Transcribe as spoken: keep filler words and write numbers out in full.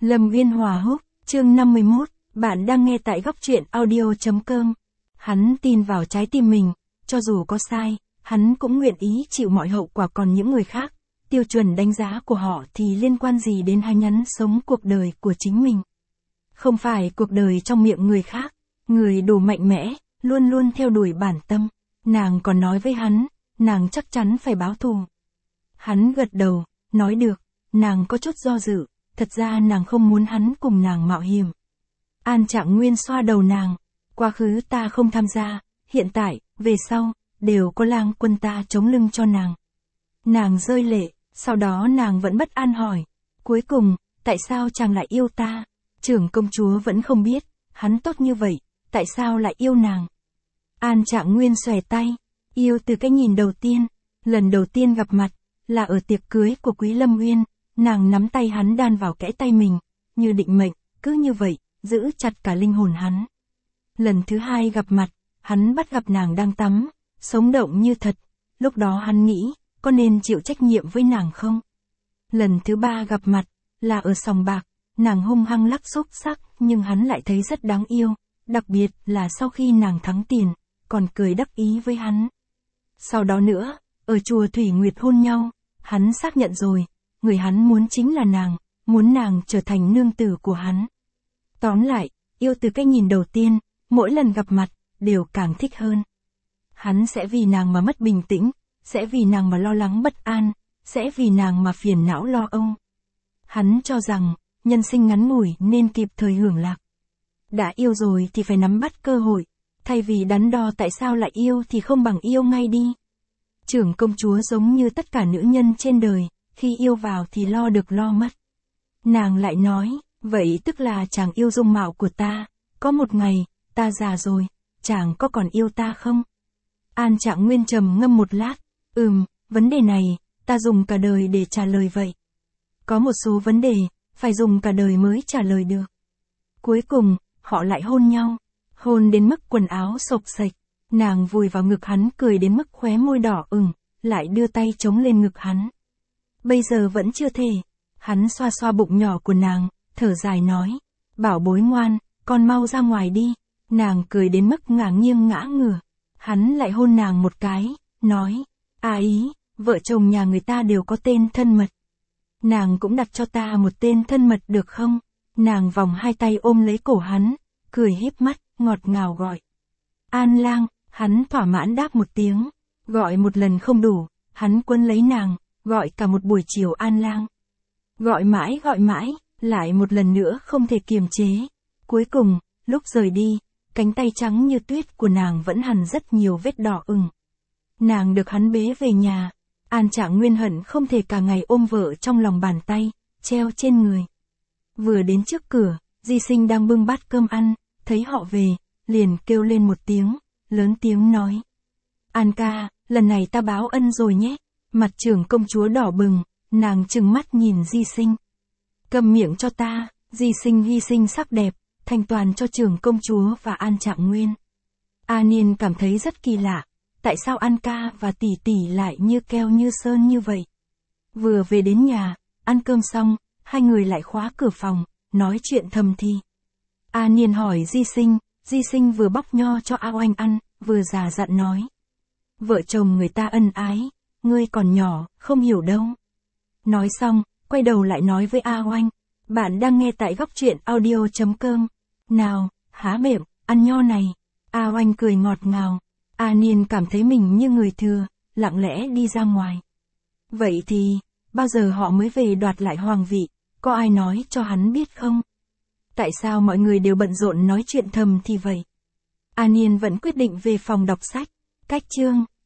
Lâm Viên Hòa Húc, chương năm mươi mốt, bạn đang nghe tại góc truyện audio chấm com. Hắn tin vào trái tim mình, cho dù có sai, hắn cũng nguyện ý chịu mọi hậu quả, còn những người khác, tiêu chuẩn đánh giá của họ thì liên quan gì đến hắn nhắn sống cuộc đời của chính mình. Không phải cuộc đời trong miệng người khác, người đủ mạnh mẽ, luôn luôn theo đuổi bản tâm. Nàng còn nói với hắn, nàng chắc chắn phải báo thù. Hắn gật đầu, nói được, nàng có chút do dự, thật ra nàng không muốn hắn cùng nàng mạo hiểm. An Trạng Nguyên xoa đầu nàng, quá khứ ta không tham gia, hiện tại, về sau, đều có Lang Quân ta chống lưng cho nàng. Nàng rơi lệ, sau đó nàng vẫn bất an hỏi, cuối cùng, tại sao chàng lại yêu ta? Trưởng công chúa vẫn không biết, hắn tốt như vậy, tại sao lại yêu nàng? An Trạng Nguyên xòe tay, yêu từ cái nhìn đầu tiên, lần đầu tiên gặp mặt, là ở tiệc cưới của Quý Lâm Uyên, nàng nắm tay hắn đan vào kẽ tay mình, như định mệnh, cứ như vậy, giữ chặt cả linh hồn hắn. Lần thứ hai gặp mặt, hắn bắt gặp nàng đang tắm, sống động như thật, lúc đó hắn nghĩ, có nên chịu trách nhiệm với nàng không? Lần thứ ba gặp mặt, là ở sòng bạc, nàng hung hăng lắc xúc sắc, nhưng hắn lại thấy rất đáng yêu, đặc biệt là sau khi nàng thắng tiền, còn cười đắc ý với hắn. Sau đó nữa, ở chùa Thủy Nguyệt hôn nhau, hắn xác nhận rồi, người hắn muốn chính là nàng, muốn nàng trở thành nương tử của hắn. Tóm lại, yêu từ cái nhìn đầu tiên, mỗi lần gặp mặt, đều càng thích hơn. Hắn sẽ vì nàng mà mất bình tĩnh, sẽ vì nàng mà lo lắng bất an, sẽ vì nàng mà phiền não lo âu. Hắn cho rằng, nhân sinh ngắn ngủi nên kịp thời hưởng lạc. Đã yêu rồi thì phải nắm bắt cơ hội, thay vì đắn đo tại sao lại yêu thì không bằng yêu ngay đi. Trưởng công chúa giống như tất cả nữ nhân trên đời, khi yêu vào thì lo được lo mất. Nàng lại nói, vậy tức là chàng yêu dung mạo của ta, có một ngày, ta già rồi, chàng có còn yêu ta không? An Trạng Nguyên trầm ngâm một lát, ừm, vấn đề này, ta dùng cả đời để trả lời vậy. Có một số vấn đề, phải dùng cả đời mới trả lời được. Cuối cùng, họ lại hôn nhau, hôn đến mức quần áo xộc xệch, nàng vùi vào ngực hắn cười đến mức khóe môi đỏ ửng, lại đưa tay chống lên ngực hắn. Bây giờ vẫn chưa thể, hắn xoa xoa bụng nhỏ của nàng, thở dài nói, bảo bối ngoan, con mau ra ngoài đi. Nàng cười đến mức ngả nghiêng ngã ngửa, hắn lại hôn nàng một cái, nói, à ý, vợ chồng nhà người ta đều có tên thân mật. Nàng cũng đặt cho ta một tên thân mật được không? Nàng vòng hai tay ôm lấy cổ hắn, cười híp mắt, ngọt ngào gọi. An Lang, hắn thỏa mãn đáp một tiếng, gọi một lần không đủ, hắn quấn lấy nàng, gọi cả một buổi chiều An Lang. Gọi mãi gọi mãi, lại một lần nữa không thể kiềm chế. Cuối cùng, lúc rời đi, cánh tay trắng như tuyết của nàng vẫn hằn rất nhiều vết đỏ ửng. Nàng được hắn bế về nhà, An Trạng Nguyên hận không thể cả ngày ôm vợ trong lòng bàn tay, treo trên người. Vừa đến trước cửa, Di Sinh đang bưng bát cơm ăn, thấy họ về, liền kêu lên một tiếng, lớn tiếng nói. An ca, lần này ta báo ân rồi nhé. Mặt trưởng công chúa đỏ bừng, nàng trừng mắt nhìn Di Sinh. Cầm miệng cho ta. Di Sinh hy sinh sắc đẹp, thanh toàn cho trưởng công chúa và An Trạng Nguyên. A Niên cảm thấy rất kỳ lạ, tại sao An ca và tỷ tỷ lại như keo như sơn như vậy. Vừa về đến nhà, ăn cơm xong, hai người lại khóa cửa phòng, nói chuyện thầm thì. A Niên hỏi Di Sinh, Di Sinh vừa bóc nho cho A Oanh ăn, vừa già dặn nói. Vợ chồng người ta ân ái, ngươi còn nhỏ, không hiểu đâu. Nói xong, quay đầu lại nói với A Oanh, bạn đang nghe tại góc truyện audio chấm com. Nào, há miệng, ăn nho này. A Oanh cười ngọt ngào. A Niên cảm thấy mình như người thừa, lặng lẽ đi ra ngoài. Vậy thì, bao giờ họ mới về đoạt lại hoàng vị, có ai nói cho hắn biết không? Tại sao mọi người đều bận rộn nói chuyện thầm thì vậy? A Niên vẫn quyết định về phòng đọc sách. Cách chương